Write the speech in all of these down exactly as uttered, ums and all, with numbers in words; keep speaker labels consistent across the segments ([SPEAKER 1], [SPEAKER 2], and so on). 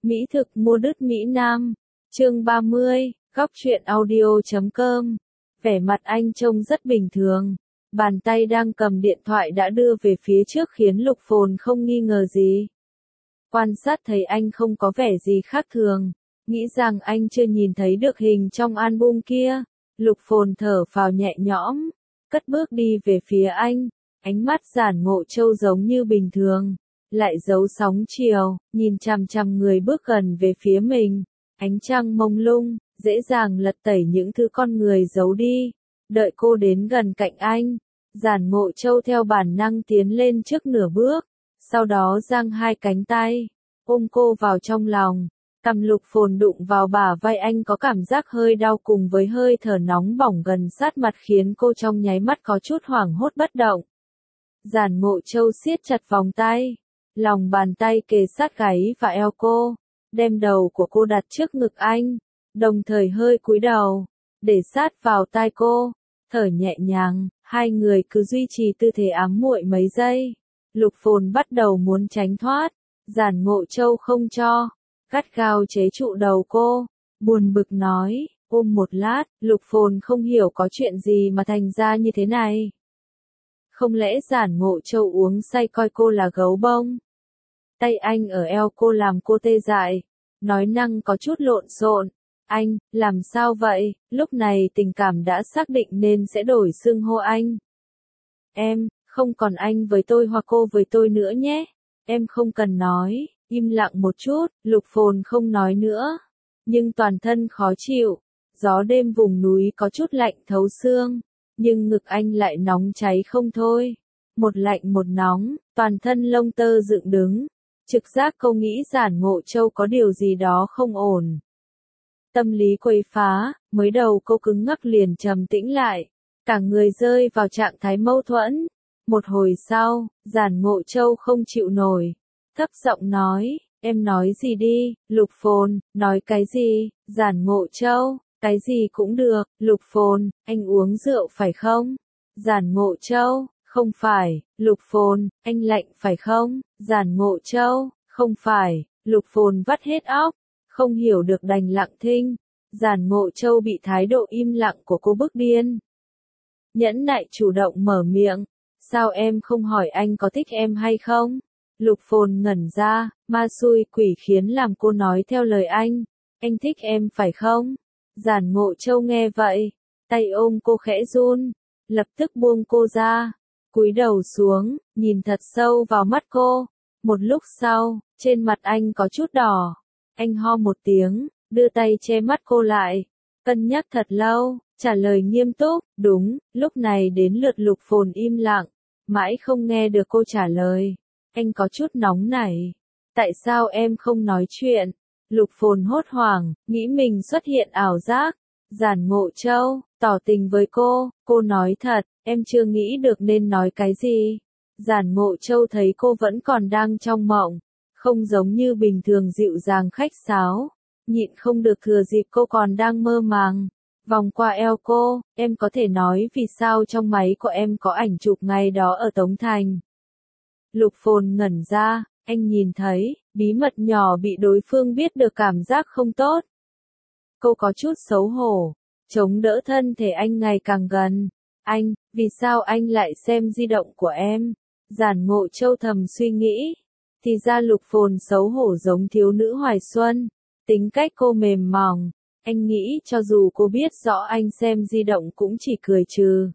[SPEAKER 1] Mỹ thực mua đứt Mỹ Nam. Chương ba mươi, góc truyện audio chấm com. Vẻ mặt anh trông rất bình thường. Bàn tay đang cầm điện thoại đã đưa về phía trước khiến Lục Phồn không nghi ngờ gì. Quan sát thấy anh không có vẻ gì khác thường. Nghĩ rằng anh chưa nhìn thấy được hình trong album kia. Lục Phồn thở phào nhẹ nhõm. Cất bước đi về phía anh. Ánh mắt Giản Ngộ Châu giống như bình thường. Lại giấu sóng chiều, nhìn chằm chằm người bước gần về phía mình. Ánh trăng mông lung, dễ dàng lật tẩy những thứ con người giấu đi. Đợi cô đến gần cạnh anh, Giản Ngộ Châu theo bản năng tiến lên trước nửa bước, sau đó giang hai cánh tay, ôm cô vào trong lòng. Cằm Lục Phồn đụng vào bả vai anh có cảm giác hơi đau cùng với hơi thở nóng bỏng gần sát mặt khiến cô trong nháy mắt có chút hoảng hốt bất động. Giản Ngộ Châu siết chặt vòng tay. Lòng bàn tay kề sát gáy và eo cô, đem đầu của cô đặt trước ngực anh, đồng thời hơi cúi đầu, để sát vào tai cô, thở nhẹ nhàng, hai người cứ duy trì tư thế ám muội mấy giây. Lục Phồn bắt đầu muốn tránh thoát, Giản Ngộ Châu không cho, gắt gao chế trụ đầu cô, buồn bực nói, ôm một lát, Lục Phồn không hiểu có chuyện gì mà thành ra như thế này. Không lẽ Giản Ngộ Châu uống say coi cô là gấu bông? Tay anh ở eo cô làm cô tê dại, nói năng có chút lộn xộn. Anh, làm sao vậy? Lúc này tình cảm đã xác định nên sẽ đổi xưng hô anh. Em, không còn anh với tôi hoặc cô với tôi nữa nhé. Em không cần nói, im lặng một chút, Lục Phồn không nói nữa. Nhưng toàn thân khó chịu, gió đêm vùng núi có chút lạnh thấu xương. Nhưng ngực anh lại nóng cháy không thôi. Một lạnh một nóng, toàn thân lông tơ dựng đứng. Trực giác cô nghĩ Giản Ngộ Châu có điều gì đó không ổn. Tâm lý quấy phá, mới đầu cô cứng ngắc liền trầm tĩnh lại. Cả người rơi vào trạng thái mâu thuẫn. Một hồi sau, Giản Ngộ Châu không chịu nổi. Thấp giọng nói, em nói gì đi, Lục Phồn, nói cái gì, Giản Ngộ Châu. Cái gì cũng được, Lục Phồn, anh uống rượu phải không? Giản Ngộ Châu, không phải, Lục Phồn, anh lạnh phải không? Giản Ngộ Châu, không phải, Lục Phồn vắt hết óc, không hiểu được đành lặng thinh. Giản Ngộ Châu bị thái độ im lặng của cô bức điên. Nhẫn nại chủ động mở miệng, sao em không hỏi anh có thích em hay không? Lục Phồn ngẩn ra, ma xui quỷ khiến làm cô nói theo lời anh, anh thích em phải không? Giản Ngộ Châu nghe vậy, tay ôm cô khẽ run, lập tức buông cô ra, cúi đầu xuống, nhìn thật sâu vào mắt cô. Một lúc sau, trên mặt anh có chút đỏ, anh ho một tiếng, đưa tay che mắt cô lại, cân nhắc thật lâu, trả lời nghiêm túc, đúng. Lúc này đến lượt Lục Phồn im lặng, mãi không nghe được cô trả lời. Anh có chút nóng nảy, tại sao em không nói chuyện? Lục Phồn hốt hoảng, nghĩ mình xuất hiện ảo giác. Giản Ngộ Châu, tỏ tình với cô, cô nói thật, em chưa nghĩ được nên nói cái gì. Giản Ngộ Châu thấy cô vẫn còn đang trong mộng, không giống như bình thường dịu dàng khách sáo, nhịn không được thừa dịp cô còn đang mơ màng. Vòng qua eo cô, em có thể nói vì sao trong máy của em có ảnh chụp ngày đó ở Tống Thành. Lục Phồn ngẩn ra, anh nhìn thấy, bí mật nhỏ bị đối phương biết được cảm giác không tốt. Cô có chút xấu hổ, chống đỡ thân thể anh ngày càng gần. Anh, vì sao anh lại xem di động của em? Giản Ngộ Châu thầm suy nghĩ. Thì ra Lục Phồn xấu hổ giống thiếu nữ hoài xuân. Tính cách cô mềm mỏng. Anh nghĩ cho dù cô biết rõ anh xem di động cũng chỉ cười trừ.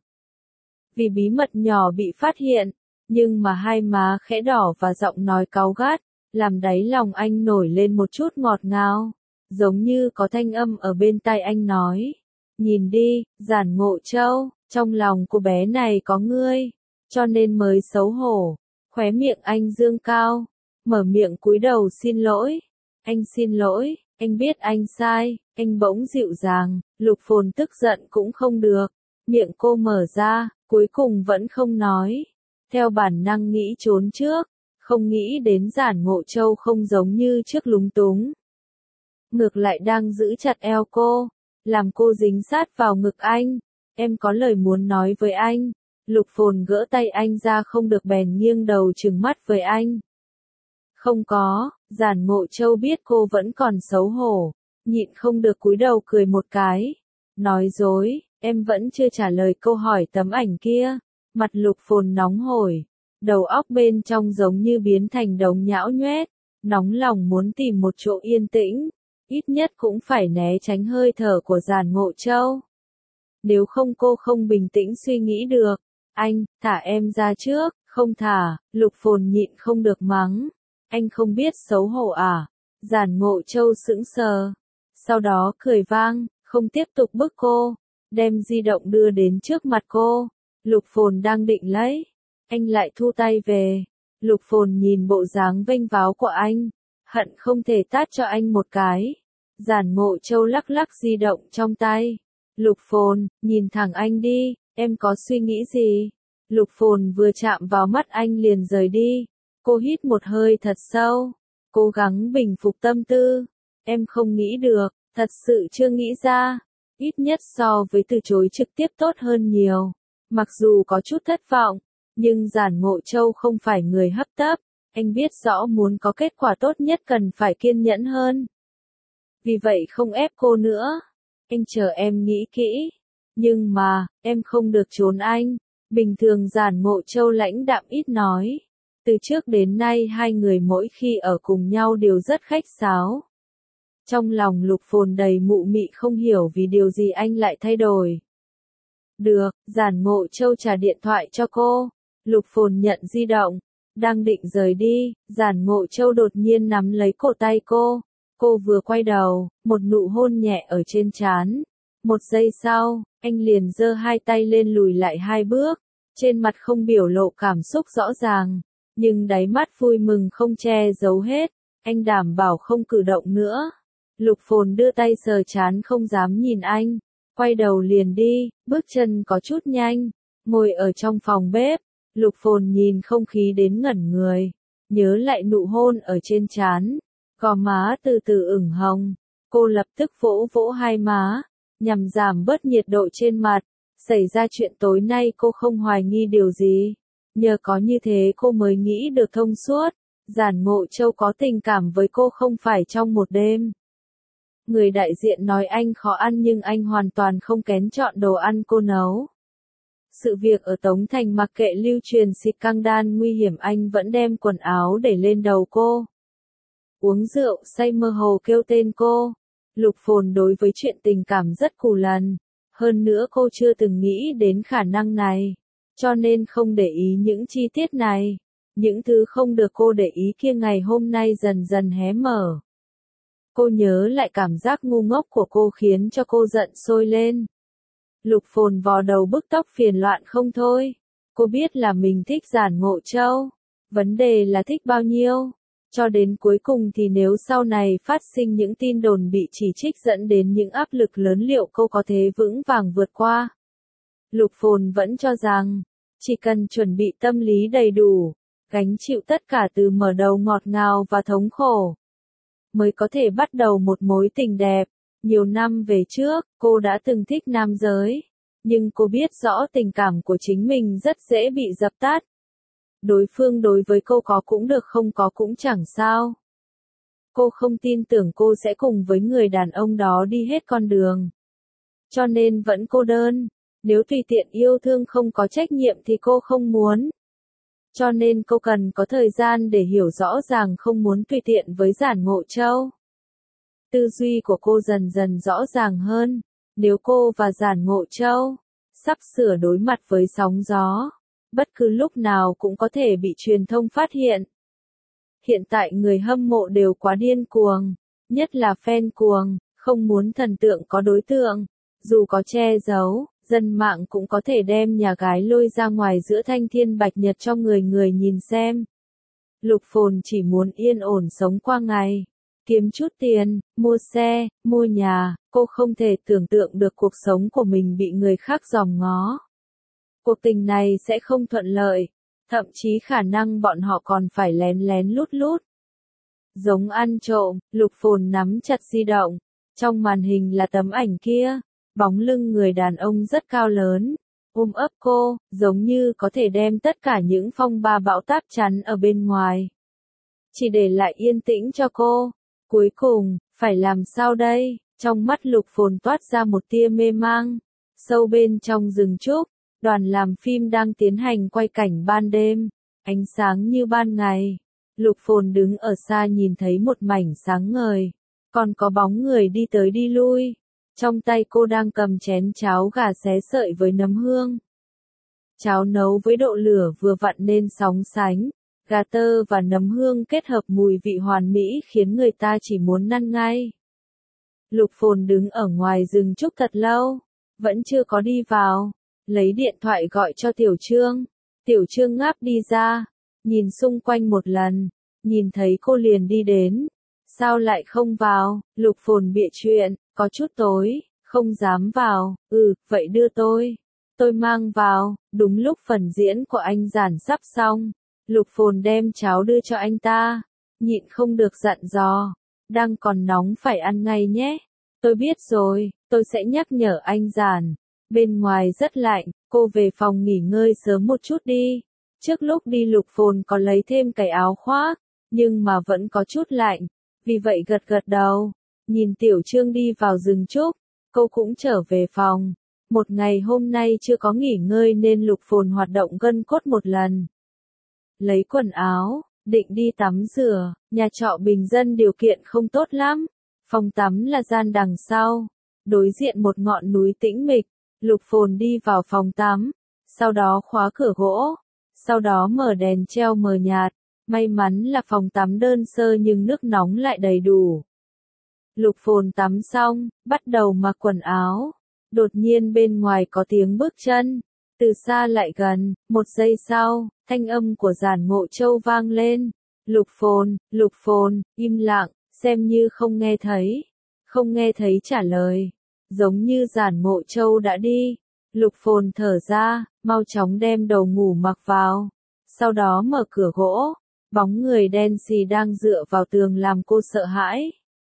[SPEAKER 1] Vì bí mật nhỏ bị phát hiện. Nhưng mà hai má khẽ đỏ và giọng nói cáu gắt, làm đáy lòng anh nổi lên một chút ngọt ngào, giống như có thanh âm ở bên tai anh nói. Nhìn đi, Giản Ngộ Châu, trong lòng cô bé này có ngươi, cho nên mới xấu hổ. Khóe miệng anh dương cao, mở miệng cúi đầu xin lỗi. Anh xin lỗi, anh biết anh sai, anh bỗng dịu dàng. Lục Phồn tức giận cũng không được, miệng cô mở ra, cuối cùng vẫn không nói. Theo bản năng nghĩ trốn trước, không nghĩ đến Giản Ngộ Châu không giống như trước lúng túng. Ngược lại đang giữ chặt eo cô, làm cô dính sát vào ngực anh. Em có lời muốn nói với anh. Lục Phồn gỡ tay anh ra không được bèn nghiêng đầu trừng mắt với anh. Không có, Giản Ngộ Châu biết cô vẫn còn xấu hổ, nhịn không được cúi đầu cười một cái. Nói dối, em vẫn chưa trả lời câu hỏi tấm ảnh kia. Mặt Lục Phồn nóng hổi, đầu óc bên trong giống như biến thành đống nhão nhoét, nóng lòng muốn tìm một chỗ yên tĩnh, ít nhất cũng phải né tránh hơi thở của Giản Ngộ Châu. Nếu không cô không bình tĩnh suy nghĩ được. Anh, thả em ra trước, không thả, Lục Phồn nhịn không được mắng. Anh không biết xấu hổ à? Giản Ngộ Châu sững sờ, sau đó cười vang, không tiếp tục bức cô, đem di động đưa đến trước mặt cô. Lục Phồn đang định lấy, anh lại thu tay về. Lục Phồn nhìn bộ dáng vênh váo của anh, hận không thể tát cho anh một cái. Giản Ngộ Châu lắc lắc di động trong tay. Lục Phồn, nhìn thẳng anh đi, em có suy nghĩ gì? Lục Phồn vừa chạm vào mắt anh liền rời đi. Cô hít một hơi thật sâu, cố gắng bình phục tâm tư. Em không nghĩ được, thật sự chưa nghĩ ra. Ít nhất so với từ chối trực tiếp tốt hơn nhiều. Mặc dù có chút thất vọng, nhưng Giản Ngộ Châu không phải người hấp tấp. Anh biết rõ muốn có kết quả tốt nhất cần phải kiên nhẫn hơn. Vì vậy không ép cô nữa. Anh chờ em nghĩ kỹ. Nhưng mà, em không được trốn anh. Bình thường Giản Ngộ Châu lãnh đạm ít nói. Từ trước đến nay hai người mỗi khi ở cùng nhau đều rất khách sáo. Trong lòng Lục Phồn đầy mụ mị không hiểu vì điều gì anh lại thay đổi. Được, Giản Ngộ Châu trả điện thoại cho cô. Lục Phồn nhận di động, đang định rời đi, Giản Ngộ Châu đột nhiên nắm lấy cổ tay cô. Cô vừa quay đầu, một nụ hôn nhẹ ở trên trán. Một giây sau, anh liền giơ hai tay lên lùi lại hai bước, trên mặt không biểu lộ cảm xúc rõ ràng, nhưng đáy mắt vui mừng không che giấu hết. Anh đảm bảo không cử động nữa. Lục Phồn đưa tay sờ trán không dám nhìn anh, quay đầu liền đi, bước chân có chút nhanh. Ngồi ở trong phòng bếp, Lục Phồn nhìn không khí đến ngẩn người, nhớ lại nụ hôn ở trên trán, gò má từ từ ửng hồng. Cô lập tức vỗ vỗ hai má, nhằm giảm bớt nhiệt độ trên mặt. Xảy ra chuyện tối nay cô không hoài nghi điều gì, nhờ có như thế cô mới nghĩ được thông suốt. Giản Ngộ Châu có tình cảm với cô không phải trong một đêm. Người đại diện nói anh khó ăn nhưng anh hoàn toàn không kén chọn đồ ăn cô nấu. Sự việc ở Tống Thành mặc kệ lưu truyền scandal nguy hiểm anh vẫn đem quần áo để lên đầu cô. Uống rượu say mơ hồ kêu tên cô. Lục Phồn đối với chuyện tình cảm rất cù lần. Hơn nữa cô chưa từng nghĩ đến khả năng này. Cho nên không để ý những chi tiết này. Những thứ không được cô để ý kia ngày hôm nay dần dần hé mở. Cô nhớ lại cảm giác ngu ngốc của cô khiến cho cô giận sôi lên. Lục Phồn vò đầu bức tóc phiền loạn không thôi. Cô biết là mình thích Giản Ngộ Châu. Vấn đề là thích bao nhiêu. Cho đến cuối cùng thì nếu sau này phát sinh những tin đồn bị chỉ trích dẫn đến những áp lực lớn liệu cô có thể vững vàng vượt qua. Lục Phồn vẫn cho rằng, chỉ cần chuẩn bị tâm lý đầy đủ, gánh chịu tất cả từ mở đầu ngọt ngào và thống khổ, mới có thể bắt đầu một mối tình đẹp. Nhiều năm về trước, cô đã từng thích nam giới, nhưng cô biết rõ tình cảm của chính mình rất dễ bị dập tắt. Đối phương đối với cô có cũng được không có cũng chẳng sao. Cô không tin tưởng cô sẽ cùng với người đàn ông đó đi hết con đường. Cho nên vẫn cô đơn. Nếu tùy tiện yêu thương không có trách nhiệm thì cô không muốn. Cho nên cô cần có thời gian để hiểu rõ ràng không muốn tùy tiện với Giản Ngộ Châu. Tư duy của cô dần dần rõ ràng hơn. Nếu cô và Giản Ngộ Châu sắp sửa đối mặt với sóng gió, bất cứ lúc nào cũng có thể bị truyền thông phát hiện. Hiện tại người hâm mộ đều quá điên cuồng, nhất là fan cuồng, không muốn thần tượng có đối tượng. Dù có che giấu, dân mạng cũng có thể đem nhà gái lôi ra ngoài giữa thanh thiên bạch nhật cho người người nhìn xem. Lục Phồn chỉ muốn yên ổn sống qua ngày, kiếm chút tiền, mua xe, mua nhà. Cô không thể tưởng tượng được cuộc sống của mình bị người khác dòm ngó. Cuộc tình này sẽ không thuận lợi, thậm chí khả năng bọn họ còn phải lén lén lút lút. Giống ăn trộm, Lục Phồn nắm chặt di động, trong màn hình là tấm ảnh kia, bóng lưng người đàn ông rất cao lớn, ôm ấp cô, giống như có thể đem tất cả những phong ba bão táp chắn ở bên ngoài. chỉ để lại yên tĩnh cho cô. Cuối cùng, phải làm sao đây? Trong mắt Lục Phồn toát ra một tia mê mang. Sâu bên trong rừng trúc, đoàn làm phim đang tiến hành quay cảnh ban đêm, ánh sáng như ban ngày. Lục Phồn đứng ở xa nhìn thấy một mảnh sáng ngời, còn có bóng người đi tới đi lui. Trong tay cô đang cầm chén cháo gà xé sợi với nấm hương. Cháo nấu với độ lửa vừa vặn nên sóng sánh, gà tơ và nấm hương kết hợp mùi vị hoàn mỹ khiến người ta chỉ muốn năn ngay. Lục Phồn đứng ở ngoài rừng trúc thật lâu, vẫn chưa có đi vào, lấy điện thoại gọi cho Tiểu Trương. Tiểu Trương ngáp đi ra, nhìn xung quanh một lần, nhìn thấy cô liền đi đến. Sao lại không vào? Lục Phồn bịa chuyện, có chút tối, không dám vào. Ừ, vậy đưa tôi. Tôi mang vào. Đúng lúc phần diễn của anh Giản sắp xong, Lục Phồn đem cháo đưa cho anh ta, nhịn không được dặn dò, đang còn nóng phải ăn ngay nhé. Tôi biết rồi, tôi sẽ nhắc nhở anh Giản. Bên ngoài rất lạnh, cô về phòng nghỉ ngơi sớm một chút đi. Trước lúc đi Lục Phồn có lấy thêm cái áo khoác, nhưng mà vẫn có chút lạnh, vì vậy gật gật đầu. Nhìn Tiểu Trương đi vào rừng trúc, cô cũng trở về phòng. Một ngày hôm nay chưa có nghỉ ngơi nên Lục Phồn hoạt động gân cốt một lần. Lấy quần áo, định đi tắm rửa, nhà trọ bình dân điều kiện không tốt lắm. Phòng tắm là gian đằng sau, đối diện một ngọn núi tĩnh mịch. Lục Phồn đi vào phòng tắm, sau đó khóa cửa gỗ, sau đó mở đèn treo mờ nhạt. May mắn là phòng tắm đơn sơ nhưng nước nóng lại đầy đủ. Lục Phồn tắm xong, bắt đầu mặc quần áo. Đột nhiên bên ngoài có tiếng bước chân, từ xa lại gần. Một giây sau, thanh âm của Giản Ngộ Châu vang lên. Lục Phồn, Lục Phồn, im lặng, xem như không nghe thấy. Không nghe thấy trả lời. Giống như Giản Ngộ Châu đã đi. Lục Phồn thở ra, mau chóng đem đầu ngủ mặc vào. Sau đó mở cửa gỗ. Bóng người đen xì đang dựa vào tường làm cô sợ hãi.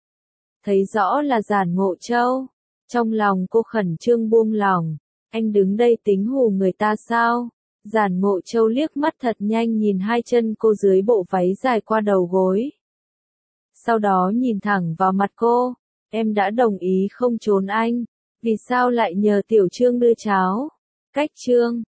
[SPEAKER 1] Thấy rõ là Giản Ngộ Châu. Trong lòng cô khẩn trương buông lỏng. Anh đứng đây tính hù người ta sao? Giản Ngộ Châu liếc mắt thật nhanh nhìn hai chân cô dưới bộ váy dài qua đầu gối. Sau đó nhìn thẳng vào mặt cô. Em đã đồng ý không trốn anh. Vì sao lại nhờ Tiểu Trương đưa cháo? Cách Trương,